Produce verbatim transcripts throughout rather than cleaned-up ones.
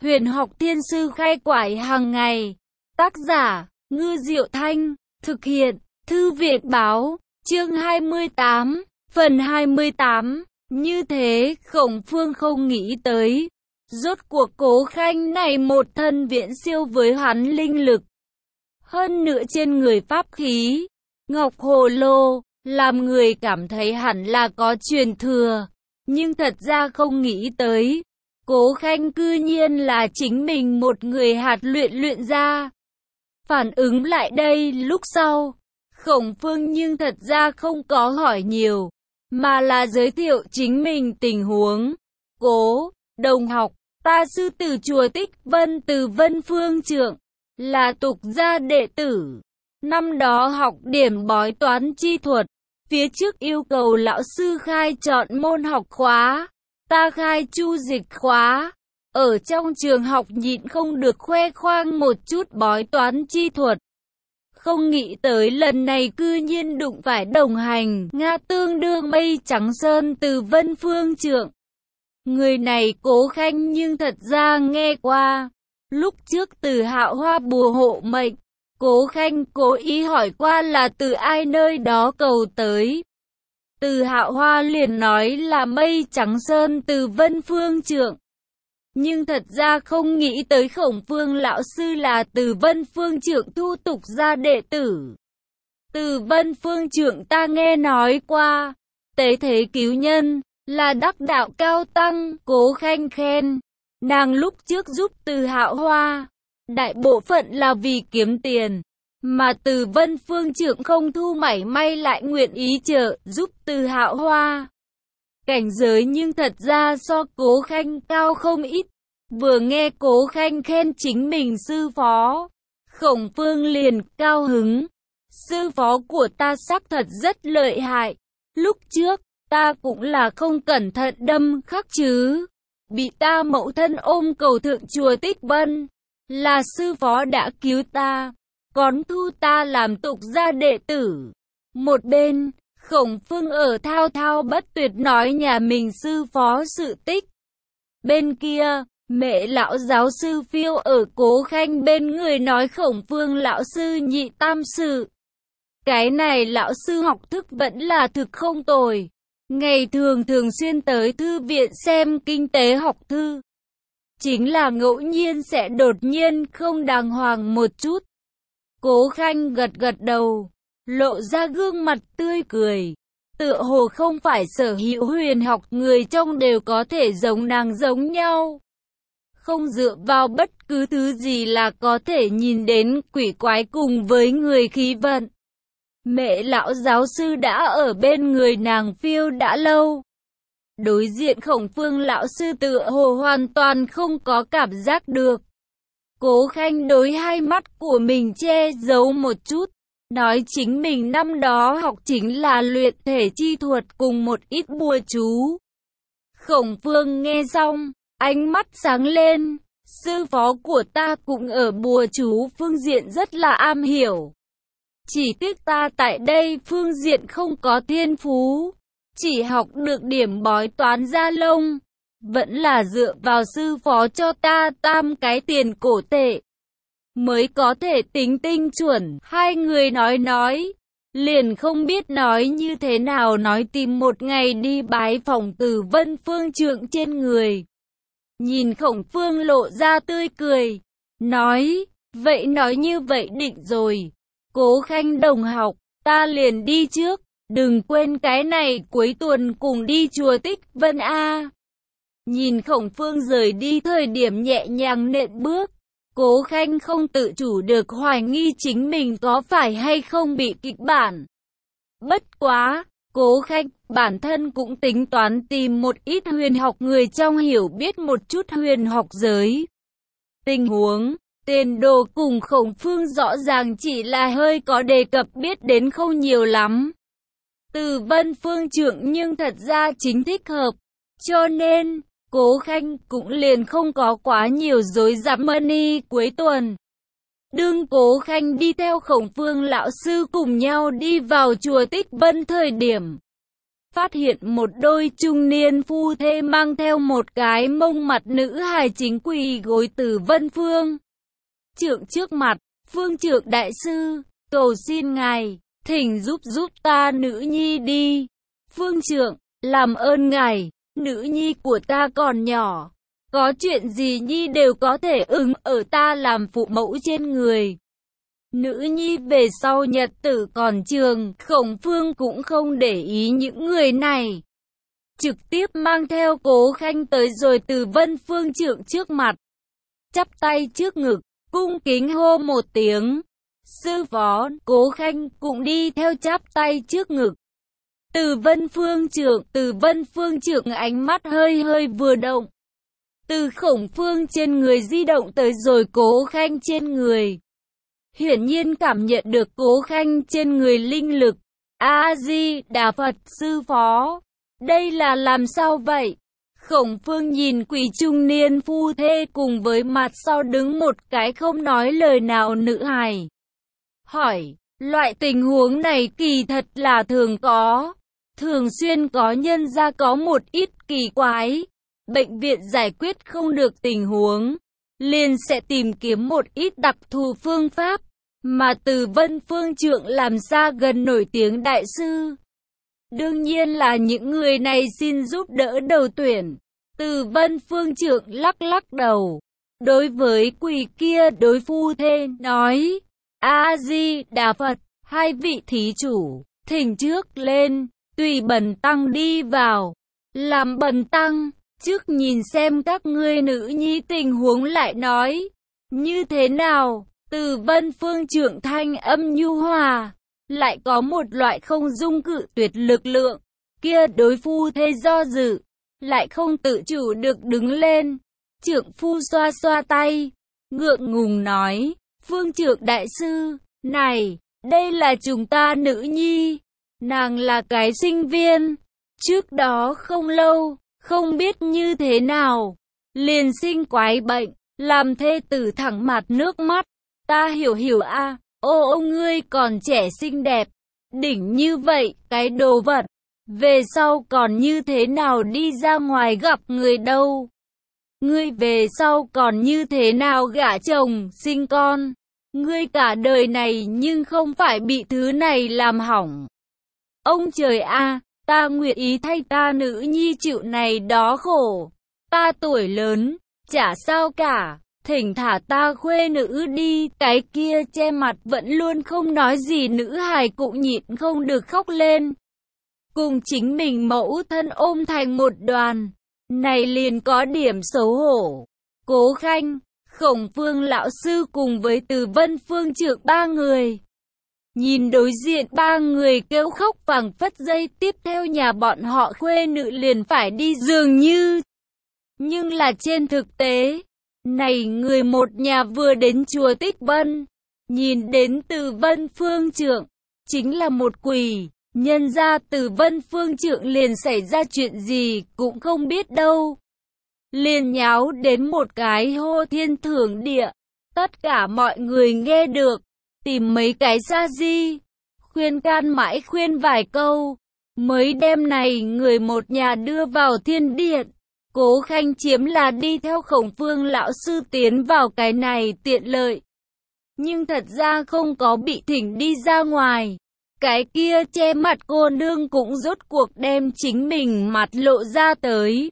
Huyền học thiên sư khai quải hàng ngày. Tác giả, Ngư Diệu Thanh. Thực hiện, Thư viện báo. Chương hai mươi tám, phần hai mươi tám. Như thế, Khổng Phương không nghĩ tới. Rốt cuộc Cố Khanh này một thân viễn siêu với hắn linh lực. Hơn nữa trên người pháp khí, ngọc hồ lô, làm người cảm thấy hẳn là có truyền thừa. Nhưng thật ra không nghĩ tới. Cố Khanh cư nhiên là chính mình một người hạt luyện luyện ra. Phản ứng lại đây lúc sau, Khổng Phương nhưng thật ra không có hỏi nhiều, mà là giới thiệu chính mình tình huống. Cố, đồng học, ta sư tử chùa Tích Vân từ Vân Phương Trượng, là tục gia đệ tử. Năm đó học điểm bói toán chi thuật, phía trước yêu cầu lão sư khai chọn môn học khóa. Ta khai chu dịch khóa, ở trong trường học nhịn không được khoe khoang một chút bói toán chi thuật. Không nghĩ tới lần này cư nhiên đụng phải đồng hành, Nga tương đương Mây Trắng Sơn từ Vân Phương Trượng. Người này Cố Khanh nhưng thật ra nghe qua. Lúc trước từ Hạo Hoa bùa hộ mệnh, Cố Khanh cố ý hỏi qua là từ ai nơi đó cầu tới. Từ Hạo Hoa liền nói là Mây Trắng Sơn từ Vân Phương Trượng. Nhưng thật ra không nghĩ tới Khổng Phương lão sư là từ Vân Phương Trượng thu tục ra đệ tử. Từ Vân Phương Trượng ta nghe nói qua, tế thế cứu nhân, là đắc đạo cao tăng. Cố Khanh khen, nàng lúc trước giúp từ Hạo Hoa, đại bộ phận là vì kiếm tiền. Mà từ Vân Phương Trượng không thu mảy may lại nguyện ý trợ giúp từ Hạo Hoa. Cảnh giới nhưng thật ra so Cố Khanh cao không ít. Vừa nghe Cố Khanh khen chính mình sư phó, Khổng Phương liền cao hứng. Sư phó của ta xác thật rất lợi hại. Lúc trước, ta cũng là không cẩn thận đâm khắc chứ. Bị ta mẫu thân ôm cầu thượng chùa Tích Vân. Là sư phó đã cứu ta, còn thu ta làm tục gia đệ tử. Một bên, Khổng Phương ở thao thao bất tuyệt nói nhà mình sư phó sự tích. Bên kia, mẹ lão giáo sư Phiêu ở Cố Khanh bên người nói Khổng Phương lão sư nhị tam sự. Cái này lão sư học thức vẫn là thực không tồi. Ngày thường thường xuyên tới thư viện xem kinh tế học thư. Chính là ngẫu nhiên sẽ đột nhiên không đàng hoàng một chút. Cố Khanh gật gật đầu, lộ ra gương mặt tươi cười. Tựa hồ không phải sở hữu huyền học người trong đều có thể giống nàng giống nhau. Không dựa vào bất cứ thứ gì là có thể nhìn đến quỷ quái cùng với người khí vận. Mẹ lão giáo sư đã ở bên người nàng Phiêu đã lâu. Đối diện Khổng Phương lão sư tựa hồ hoàn toàn không có cảm giác được. Cố Khanh đối hai mắt của mình che giấu một chút, nói chính mình năm đó học chính là luyện thể chi thuật cùng một ít bùa chú. Khổng Phương nghe xong, ánh mắt sáng lên, sư phó của ta cũng ở bùa chú phương diện rất là am hiểu. Chỉ tiếc ta tại đây phương diện không có thiên phú, chỉ học được điểm bói toán gia lông. Vẫn là dựa vào sư phó cho ta tam cái tiền cổ tệ, mới có thể tính tinh chuẩn. Hai người nói nói, liền không biết nói như thế nào nói tìm một ngày đi bái phỏng từ Vân Phương Trượng trên người. Nhìn Khổng Phương lộ ra tươi cười, nói, vậy nói như vậy định rồi. Cố Khanh đồng học, ta liền đi trước, đừng quên cái này cuối tuần cùng đi chùa Tích Vân A. Nhìn Khổng Phương rời đi thời điểm nhẹ nhàng nện bước, Cố Khanh không tự chủ được hoài nghi chính mình có phải hay không bị kịch bản. Bất quá, Cố Khanh bản thân cũng tính toán tìm một ít huyền học người trong hiểu biết một chút huyền học giới. Tình huống, tiền đồ cùng Khổng Phương rõ ràng chỉ là hơi có đề cập biết đến không nhiều lắm. Từ Vân Phương Trượng nhưng thật ra chính thích hợp, cho nên Cố Khanh cũng liền không có quá nhiều rối rắm money cuối tuần. Đương Cố Khanh đi theo Khổng Phương lão sư cùng nhau đi vào chùa Tích Vân thời điểm, phát hiện một đôi trung niên phu thê mang theo một cái mông mặt nữ hài chính quỳ gối Từ Vân Phương Trượng trước mặt. Phương Trượng đại sư, cầu xin ngài, thỉnh giúp giúp ta nữ nhi đi. Phương Trượng, làm ơn ngài, nữ nhi của ta còn nhỏ, có chuyện gì nhi đều có thể ứng ở ta làm phụ mẫu trên người. Nữ nhi về sau nhật tử còn trường, Khổng Phương cũng không để ý những người này. Trực tiếp mang theo Cố Khanh tới rồi Từ Vân Phương Trượng trước mặt. Chắp tay trước ngực, cung kính hô một tiếng. Sư phó, Cố Khanh cũng đi theo chắp tay trước ngực. Từ Vân Phương Trượng, Từ Vân Phương Trượng ánh mắt hơi hơi vừa động. Từ Khổng Phương trên người di động tới rồi Cố Khanh trên người. Hiển nhiên cảm nhận được Cố Khanh trên người linh lực. A-di-đà Phật, sư phó, đây là làm sao vậy? Khổng Phương nhìn quỷ trung niên phu thê cùng với mặt sau đứng một cái không nói lời nào nữ hài. Hỏi, loại tình huống này kỳ thật là thường có. Thường xuyên có nhân ra có một ít kỳ quái. Bệnh viện giải quyết không được tình huống, liền sẽ tìm kiếm một ít đặc thù phương pháp. Mà Từ Vân Phương Trượng làm ra gần nổi tiếng đại sư. Đương nhiên là những người này xin giúp đỡ đầu tuyển. Từ Vân Phương Trượng lắc lắc đầu. Đối với quỷ kia đối phu thê nói. A-di-đà Phật, hai vị thí chủ, thỉnh trước lên, tùy bần tăng đi vào. Làm bần tăng, trước nhìn xem các ngươi nữ nhi tình huống lại nói. Như thế nào? Từ Vân Phương Trượng thanh âm nhu hòa, lại có một loại không dung cự tuyệt lực lượng. Kia đối phu thê do dự, lại không tự chủ được đứng lên. Trượng phu xoa xoa tay, ngượng ngùng nói, Phương Trượng đại sư, này, đây là chúng ta nữ nhi, nàng là cái sinh viên. Trước đó không lâu, không biết như thế nào, liền sinh quái bệnh, làm thê tử thẳng mặt nước mắt. Ta hiểu hiểu a, à, ô ô ngươi còn trẻ xinh đẹp, đỉnh như vậy, cái đồ vật, về sau còn như thế nào đi ra ngoài gặp người đâu. Ngươi về sau còn như thế nào gả chồng, sinh con, ngươi cả đời này nhưng không phải bị thứ này làm hỏng. Ông trời a, à, ta nguyện ý thay ta nữ nhi chịu này đó khổ, ta tuổi lớn, chả sao cả. Thỉnh thả ta khuê nữ đi. Cái kia che mặt vẫn luôn không nói gì nữ hài cũng nhịn không được khóc lên. Cùng chính mình mẫu thân ôm thành một đoàn. Này liền có điểm xấu hổ. Cố Khanh, Khổng Phương lão sư cùng với Từ Vân Phương Trượng ba người. Nhìn đối diện ba người kêu khóc phảng phất dây tiếp theo nhà bọn họ khuê nữ liền phải đi dường như. Nhưng là trên thực tế, này người một nhà vừa đến chùa Tích Vân, nhìn đến Từ Vân Phương Trượng, chính là một quỷ, nhân ra Từ Vân Phương Trượng liền xảy ra chuyện gì cũng không biết đâu. Liền nháo đến một cái hô thiên thưởng địa, tất cả mọi người nghe được, tìm mấy cái sa di, khuyên can mãi khuyên vài câu, mới đem này người một nhà đưa vào thiên điện. Cố Khanh chiếm là đi theo Khổng Phương lão sư tiến vào cái này tiện lợi. Nhưng thật ra không có bị thỉnh đi ra ngoài. Cái kia che mặt cô nương cũng rốt cuộc đem chính mình mặt lộ ra tới.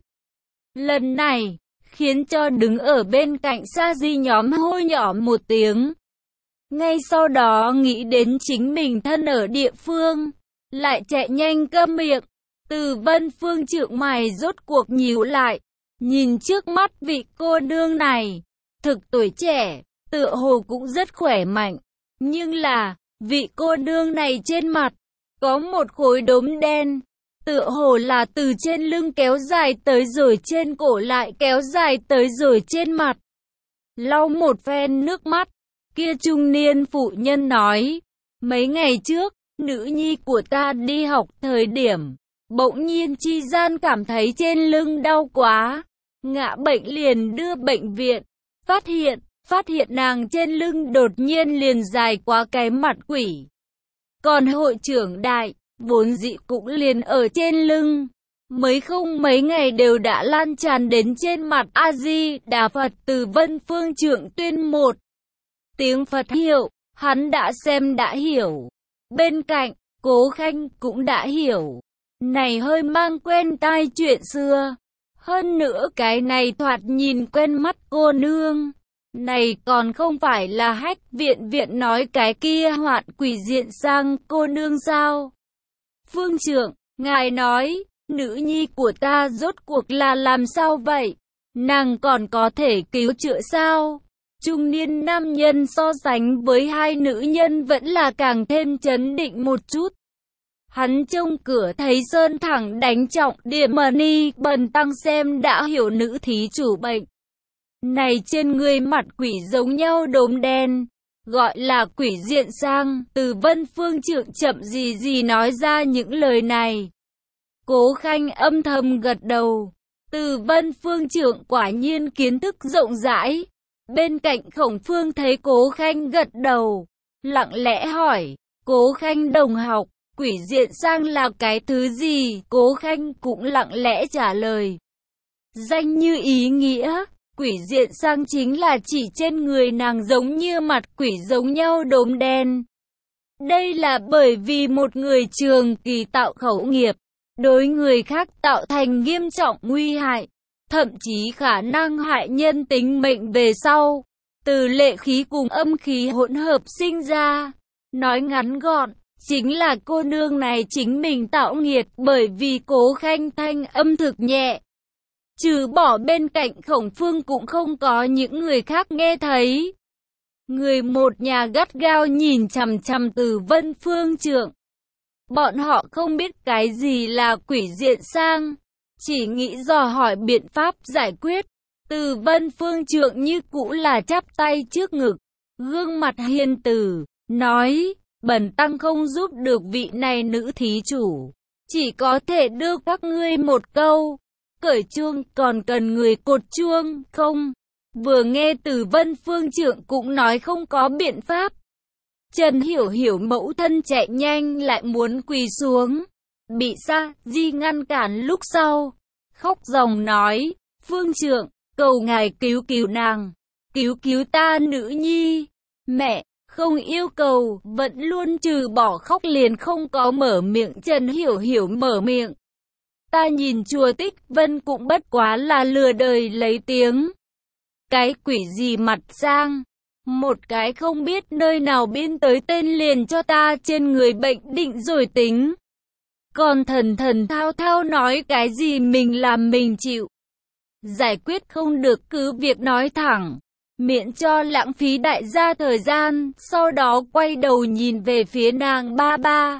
Lần này, khiến cho đứng ở bên cạnh sa di nhóm hôi nhỏ một tiếng. Ngay sau đó nghĩ đến chính mình thân ở địa phương, lại chạy nhanh câm miệng. Từ Vân Phương Trượng mày rốt cuộc nhíu lại, nhìn trước mắt vị cô nương này, thực tuổi trẻ, tựa hồ cũng rất khỏe mạnh, nhưng là, vị cô nương này trên mặt, có một khối đốm đen, tựa hồ là từ trên lưng kéo dài tới rồi trên cổ lại kéo dài tới rồi trên mặt. Lau một phen nước mắt, kia trung niên phụ nhân nói, mấy ngày trước, nữ nhi của ta đi học thời điểm, bỗng nhiên chi gian cảm thấy trên lưng đau quá, ngã bệnh liền đưa bệnh viện, phát hiện, phát hiện nàng trên lưng đột nhiên liền dài quá cái mặt quỷ. Còn hội trưởng đại, vốn dĩ cũng liền ở trên lưng. Mới không mấy ngày đều đã lan tràn đến trên mặt A-di-đà Phật. Từ Vân Phương Trượng tuyên một tiếng Phật hiệu, hắn đã xem đã hiểu. Bên cạnh, Cố Khanh cũng đã hiểu. Này hơi mang quen tai chuyện xưa. Hơn nữa cái này thoạt nhìn quen mắt cô nương. Này còn không phải là Hách Viện Viện nói cái kia Hoạn Quỷ Diện Sang cô nương sao? Phương Trượng, ngài nói, nữ nhi của ta rốt cuộc là làm sao vậy? Nàng còn có thể cứu chữa sao? Trung niên nam nhân so sánh với hai nữ nhân vẫn là càng thêm chấn định một chút. Hắn trông cửa thấy Sơn thẳng đánh trọng điểm ni Bần tăng xem đã hiểu nữ thí chủ bệnh. Này trên người mặt quỷ giống nhau đốm đen, gọi là quỷ diện sang. Từ Vân Phương Trượng chậm gì gì nói ra những lời này. Cố Khanh âm thầm gật đầu. Từ Vân Phương Trượng quả nhiên kiến thức rộng rãi. Bên cạnh Khổng Phương thấy Cố Khanh gật đầu, lặng lẽ hỏi, Cố Khanh đồng học, quỷ diện sang là cái thứ gì? Cố Khanh cũng lặng lẽ trả lời. Danh như ý nghĩa, quỷ diện sang chính là chỉ trên người nàng giống như mặt quỷ giống nhau đốm đen. Đây là bởi vì một người trường kỳ tạo khẩu nghiệp, đối người khác tạo thành nghiêm trọng nguy hại, thậm chí khả năng hại nhân tính mệnh về sau, từ lệ khí cùng âm khí hỗn hợp sinh ra. Nói ngắn gọn, chính là cô nương này chính mình tạo nghiệt. Bởi vì Cố Khanh thanh âm thực nhẹ, trừ bỏ bên cạnh Khổng Phương cũng không có những người khác nghe thấy. Người một nhà gắt gao nhìn chằm chằm Từ Vân Phương Trượng. Bọn họ không biết cái gì là quỷ diện sang, chỉ nghĩ dò hỏi biện pháp giải quyết. Từ Vân Phương Trượng như cũ là chắp tay trước ngực, gương mặt hiền từ, nói, bần tăng không giúp được vị này nữ thí chủ, chỉ có thể đưa các ngươi một câu, cởi chuông còn cần người cột chuông không? Vừa nghe Từ Vân Phương Trượng cũng nói không có biện pháp. Trần Hiểu Hiểu mẫu thân chạy nhanh lại muốn quỳ xuống, bị Sa Di ngăn cản lúc sau, khóc ròng nói, Phương Trượng, cầu ngài cứu cứu nàng, cứu cứu ta nữ nhi. Mẹ, không yêu cầu, vẫn luôn trừ bỏ khóc liền không có mở miệng. Trần Hiểu Hiểu mở miệng, ta nhìn Chùa Tích Vân cũng bất quá là lừa đời lấy tiếng. Cái quỷ gì mặt sang, một cái không biết nơi nào biên tới tên liền cho ta trên người bệnh định rồi tính. Còn thần thần thao thao nói cái gì mình làm mình chịu. Giải quyết không được cứ việc nói thẳng, miễn cho lãng phí đại gia thời gian. Sau đó quay đầu nhìn về phía nàng ba ba.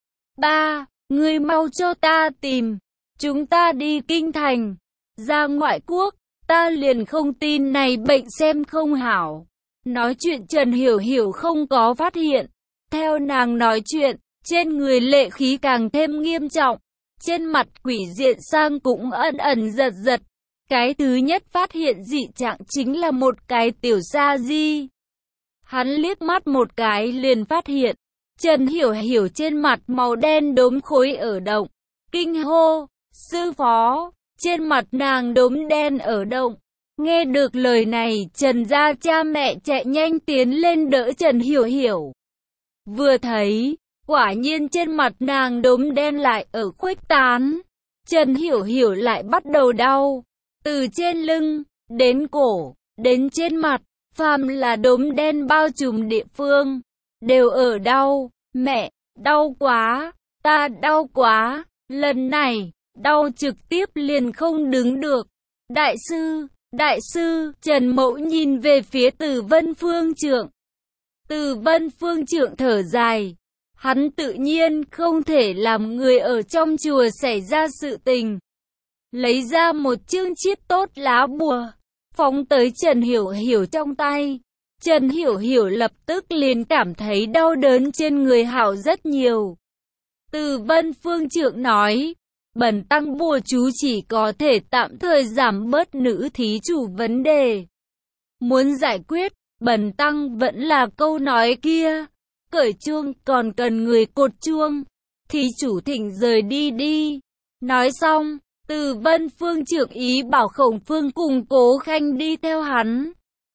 Ba, ngươi mau cho ta tìm, chúng ta đi kinh thành, ra ngoại quốc, ta liền không tin này bệnh xem không hảo. Nói chuyện Trần Hiểu Hiểu không có phát hiện. Theo nàng nói chuyện, trên người lệ khí càng thêm nghiêm trọng. Trên mặt quỷ diện sang cũng ẩn ẩn giật giật. Cái thứ nhất phát hiện dị trạng chính là một cái tiểu sa di. Hắn liếc mắt một cái liền phát hiện. Trần Hiểu Hiểu trên mặt màu đen đốm khối ở động. Kinh hô, sư phó, trên mặt nàng đốm đen ở động. Nghe được lời này, Trần gia cha mẹ chạy nhanh tiến lên đỡ Trần Hiểu Hiểu. Vừa thấy, quả nhiên trên mặt nàng đốm đen lại ở khuếch tán. Trần Hiểu Hiểu lại bắt đầu đau. Từ trên lưng, đến cổ, đến trên mặt, phàm là đốm đen bao trùm địa phương, đều ở đau. Mẹ, đau quá, ta đau quá, lần này, đau trực tiếp liền không đứng được. Đại sư, đại sư, Trần Mẫu nhìn về phía Từ Vân Phương Trượng. Từ Vân Phương Trượng thở dài, hắn tự nhiên không thể làm người ở trong chùa xảy ra sự tình. Lấy ra một chương chiết tốt lá bùa, phóng tới Trần Hiểu Hiểu trong tay. Trần Hiểu Hiểu lập tức liền cảm thấy đau đớn trên người hảo rất nhiều. Từ Vân Phương Trượng nói, bần tăng bùa chú chỉ có thể tạm thời giảm bớt nữ thí chủ vấn đề. Muốn giải quyết, bần tăng vẫn là câu nói kia, cởi chuông còn cần người cột chuông. thí chủ thỉnh rời đi đi. Nói xong, Từ Vân Phương trưởng ý bảo Khổng Phương cùng Cố Khanh đi theo hắn.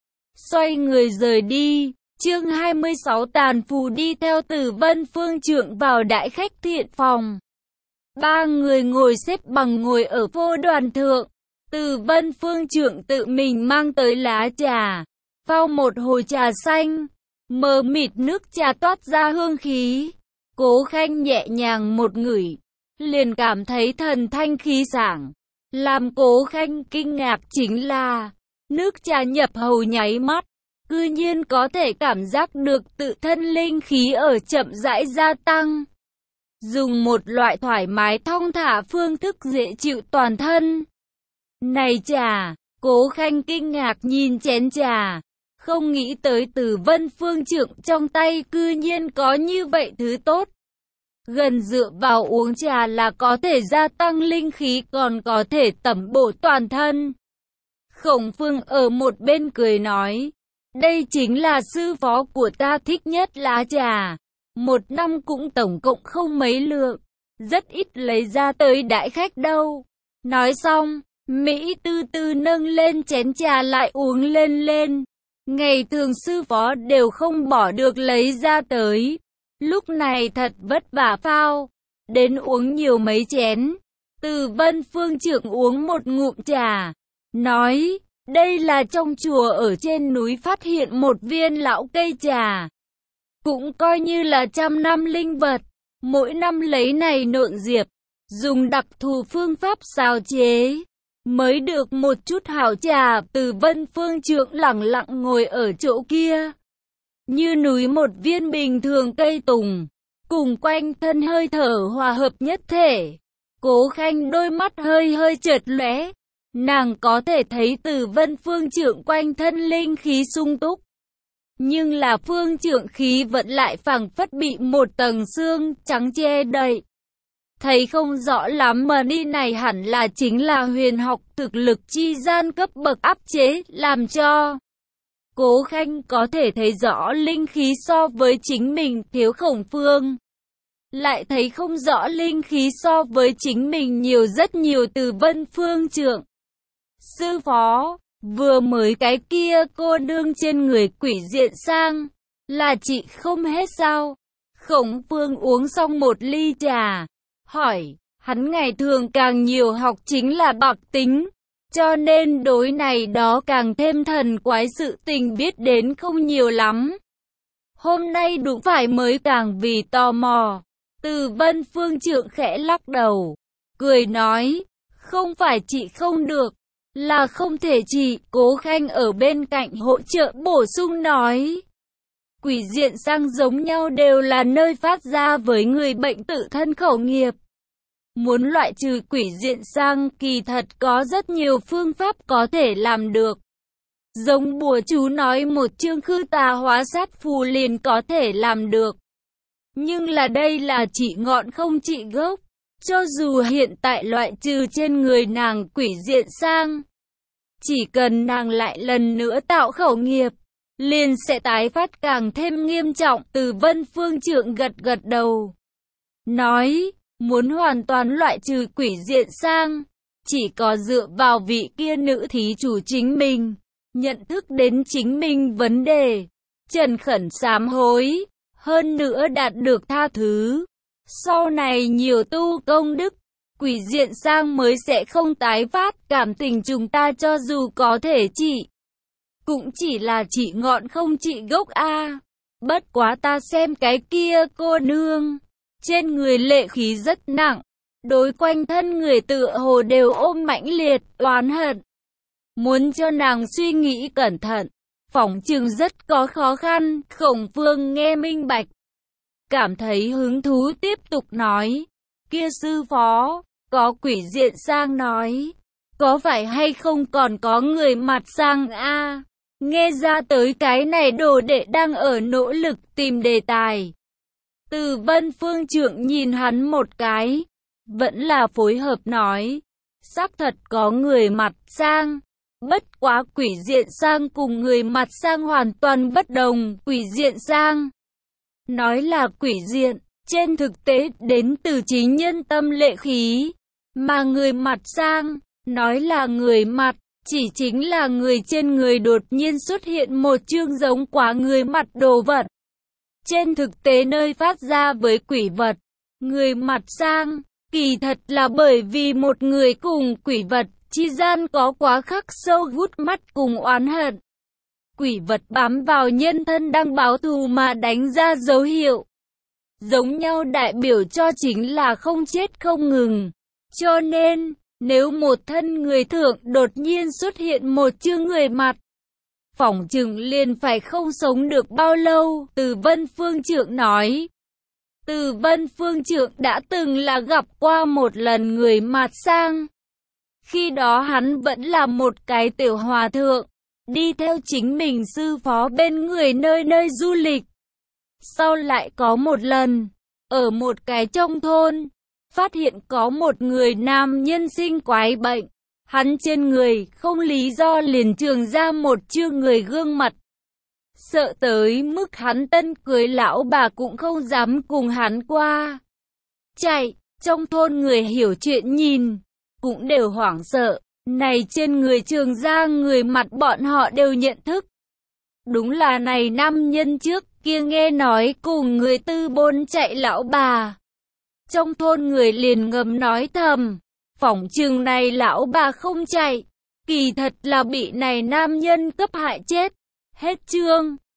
Xoay người rời đi. Chương hai mươi sáu Tàn Phù đi theo Từ Vân Phương trưởng vào đại khách thiện phòng. Ba người ngồi xếp bằng ngồi ở phô đoàn thượng. Từ Vân Phương trưởng tự mình mang tới lá trà, pha một hồi trà xanh, mờ mịt nước trà toát ra hương khí. Cố Khanh nhẹ nhàng một ngửi, liền cảm thấy thần thanh khí sảng. Làm Cố Khanh kinh ngạc chính là, nước trà nhập hầu nháy mắt, cư nhiên có thể cảm giác được tự thân linh khí ở chậm rãi gia tăng. Dùng một loại thoải mái thong thả phương thức dễ chịu toàn thân. Này trà, Cố Khanh kinh ngạc nhìn chén trà, không nghĩ tới Từ Vân Phương trưởng trong tay cư nhiên có như vậy thứ tốt. Gần dựa vào uống trà là có thể gia tăng linh khí còn có thể tẩm bổ toàn thân. Khổng Phương ở một bên cười nói, đây chính là sư phó của ta thích nhất lá trà. Một năm cũng tổng cộng không mấy lượng, rất ít lấy ra tới đãi khách đâu. Nói xong, Mỹ từ từ nâng lên chén trà lại uống lên lên. Ngày thường sư phó đều không bỏ được lấy ra tới. Lúc này thật vất vả phao, đến uống nhiều mấy chén. Từ Vân Phương trưởng uống một ngụm trà, nói, đây là trong chùa ở trên núi phát hiện một viên lão cây trà. Cũng coi như là trăm năm linh vật, mỗi năm lấy này nộn diệp, dùng đặc thù phương pháp xào chế, mới được một chút hảo trà. Từ Vân Phương trưởng lặng lặng ngồi ở chỗ kia, như núi một viên bình thường cây tùng, cùng quanh thân hơi thở hòa hợp nhất thể. Cố Khanh đôi mắt hơi hơi chợt lóe, nàng có thể thấy Từ Vân Phương trưởng quanh thân linh khí sung túc. Nhưng là phương trưởng khí vẫn lại phảng phất bị một tầng xương trắng che đậy. Thấy không rõ lắm mà đi này hẳn là chính là huyền học thực lực chi gian cấp bậc áp chế làm cho. Cố Khanh có thể thấy rõ linh khí so với chính mình thiếu. Khổng Phương lại thấy không rõ linh khí so với chính mình nhiều rất nhiều. Từ Vân Phương trưởng, sư phó, vừa mới cái kia cô nương trên người quỷ diện sang, là chị không hết sao? Khổng Phương uống xong một ly trà, hỏi, hắn ngày thường càng nhiều học chính là bạc tính, cho nên đối này đó càng thêm thần quái sự tình biết đến không nhiều lắm. Hôm nay đúng phải mới càng vì tò mò. Từ Vân Phương trưởng khẽ lắc đầu, cười nói, không phải chị không được, là không thể trị. Cố Khanh ở bên cạnh hỗ trợ bổ sung nói, quỷ diện sang giống nhau đều là nơi phát ra với người bệnh tự thân khẩu nghiệp. Muốn loại trừ quỷ diện sang kỳ thật có rất nhiều phương pháp có thể làm được. Giống bùa chú nói một chương khư tà hóa sát phù liền có thể làm được. Nhưng là đây là trị ngọn không trị gốc. Cho dù hiện tại loại trừ trên người nàng quỷ diện sang, chỉ cần nàng lại lần nữa tạo khẩu nghiệp, liền sẽ tái phát càng thêm nghiêm trọng. Từ Vân Phương trưởng gật gật đầu, nói, muốn hoàn toàn loại trừ quỷ diện sang, chỉ có dựa vào vị kia nữ thí chủ chính mình, nhận thức đến chính mình vấn đề, trần khẩn sám hối, hơn nữa đạt được tha thứ. Sau này nhiều tu công đức, quỷ diện sang mới sẽ không tái phát. Cảm tình chúng ta cho dù có thể trị, cũng chỉ là trị ngọn không trị gốc a. À. Bất quá ta xem cái kia cô nương, trên người lệ khí rất nặng, đối quanh thân người tựa hồ đều ôm mãnh liệt oán hận. Muốn cho nàng suy nghĩ cẩn thận, phỏng chừng rất có khó khăn. Khổng Phương nghe minh bạch, cảm thấy hứng thú tiếp tục nói, kia sư phó, có quỷ diện sang nói, có phải hay không còn có người mặt sang a? À? Nghe ra tới cái này đồ đệ đang ở nỗ lực tìm đề tài. Từ Vân Phương trưởng nhìn hắn một cái, vẫn là phối hợp nói, xác thật có người mặt sang. Bất quá quỷ diện sang cùng người mặt sang hoàn toàn bất đồng. Quỷ diện sang nói là quỷ diện, trên thực tế đến từ chính nhân tâm lệ khí, mà người mặt sang, nói là người mặt, chỉ chính là người trên người đột nhiên xuất hiện một chương giống quá người mặt đồ vật. Trên thực tế nơi phát ra với quỷ vật, người mặt sang, kỳ thật là bởi vì một người cùng quỷ vật, chi gian có quá khắc sâu hút mắt cùng oán hận. Quỷ vật bám vào nhân thân đang báo thù mà đánh ra dấu hiệu. Giống nhau đại biểu cho chính là không chết không ngừng. Cho nên, nếu một thân người thượng đột nhiên xuất hiện một chương người mặt, phỏng chừng liền phải không sống được bao lâu, Từ Vân Phương Trượng nói. Từ Vân Phương Trượng đã từng là gặp qua một lần người mặt sang. Khi đó hắn vẫn là một cái tiểu hòa thượng, đi theo chính mình sư phó bên người nơi nơi du lịch. Sau lại có một lần, ở một cái trong thôn, phát hiện có một người nam nhân sinh quái bệnh. Hắn trên người không lý do liền trường ra một chương người gương mặt. Sợ tới mức hắn tân cưới lão bà cũng không dám cùng hắn qua. Chạy, trong thôn người hiểu chuyện nhìn, cũng đều hoảng sợ. Này trên người trường ra người mặt bọn họ đều nhận thức. Đúng là này nam nhân trước kia nghe nói cùng người tư bôn chạy lão bà. Trong thôn người liền ngầm nói thầm, phỏng chừng này lão bà không chạy, kỳ thật là bị này nam nhân cấp hại chết. Hết chương.